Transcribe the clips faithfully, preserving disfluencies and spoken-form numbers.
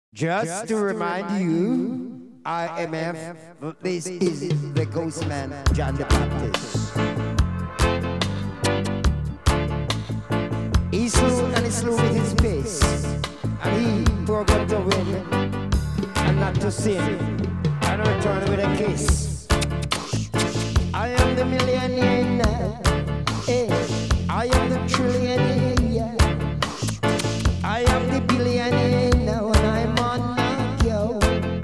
Just to remind you, I M F, this is the ghost man, John the Baptist. He's slow and he's slow with his pace, and he programmed to win and not to sin, and return with a kiss. I am the millionaire, hey, I am the trillionaire, yeah. I am the billionaire now and I'm on my go.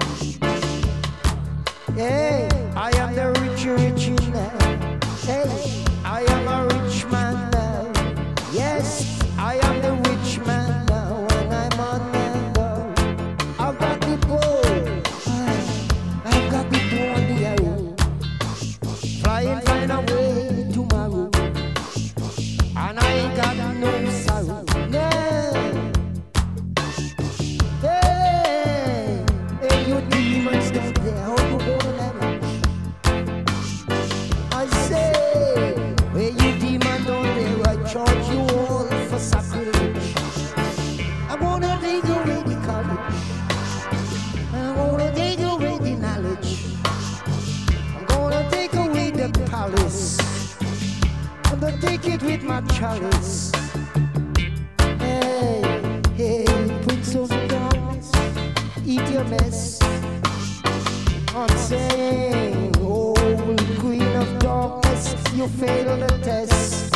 Hey, I am the rich, rich now. Hey, I am a rich man now. Yes, I am the rich man now and I'm on my go. I've got the ball, I've got the ball on the arrow. Flying, flying away tomorrow. And I ain't got no sorrow. No. Hey, hey, you demons down there, how you gonna manage? I say, hey, you demon down there, I charge you all for sacrilege. I wanna take away the college. I wanna take away the knowledge. I'm gonna take away the palace. I'm gonna take it with my chalice. Hey, hey, Prince of Darkness, eat your mess. I'm saying, old Queen of Darkness, you failed the test.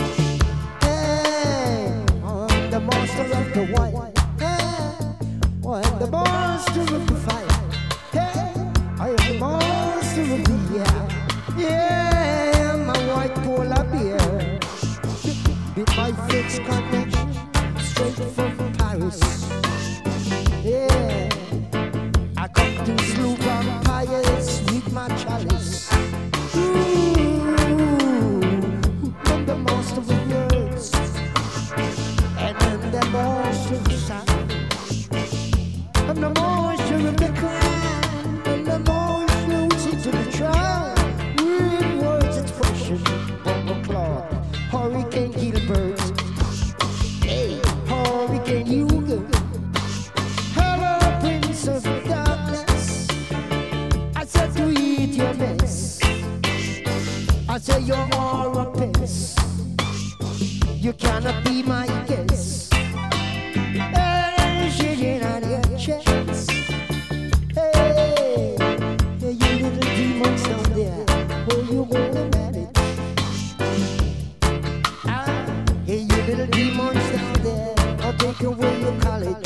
Hey, I'm the master of the white. Hey, I'm the master of the fire. Hey, I am the master of the air. Yeah, I'm a white polar bear. With my fixed connection, straight from Paris. Yeah, I come to slew vampires with my chalice. Ooh, I'm the master of words, and I'm the master of sound. I'm the master of the crime, and the master who's into the trial. With words expression, bumble cloth, Hurricane Gilbert. Hey, Hurricane Hugo. Hello, Prince of Darkness. I said to eat your mess. I said you're all a piss. You cannot be my guest. Hey, shaking on your chest. Hey, hey, you little demons down there. Oh, you gonna manage? Ah, hey, you little demons down there. I'll take away your college.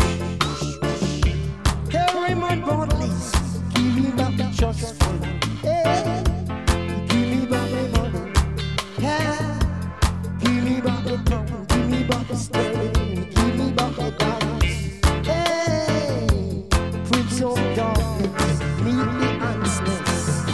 Hey, Raymond Bartley's, give me back just for me. Hey, give me back my money. Yeah, give me back the pound, give me back the sterling, give me back the dollars. Hey, Prince of Darkness, meet the answers.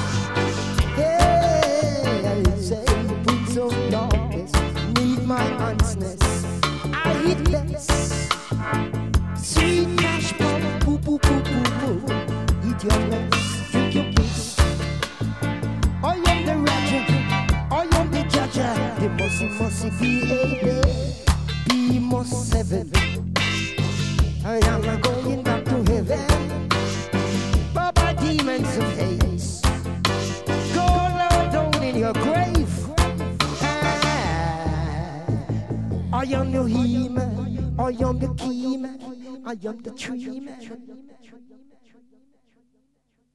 Hey, I say, Prince of Darkness, need my answers. I hit this. Sweet cash pop, poo poo poo poo poo. Eat your mess, drink your piss. I am the Raja, I am the Jaja, the Mossy Mossy B A B Moss seven. I am going back to heaven. Baba demons of haze, go low down in your grave. Ah, I am the He-Man, I am the Key-Man, I am the Tree-Man.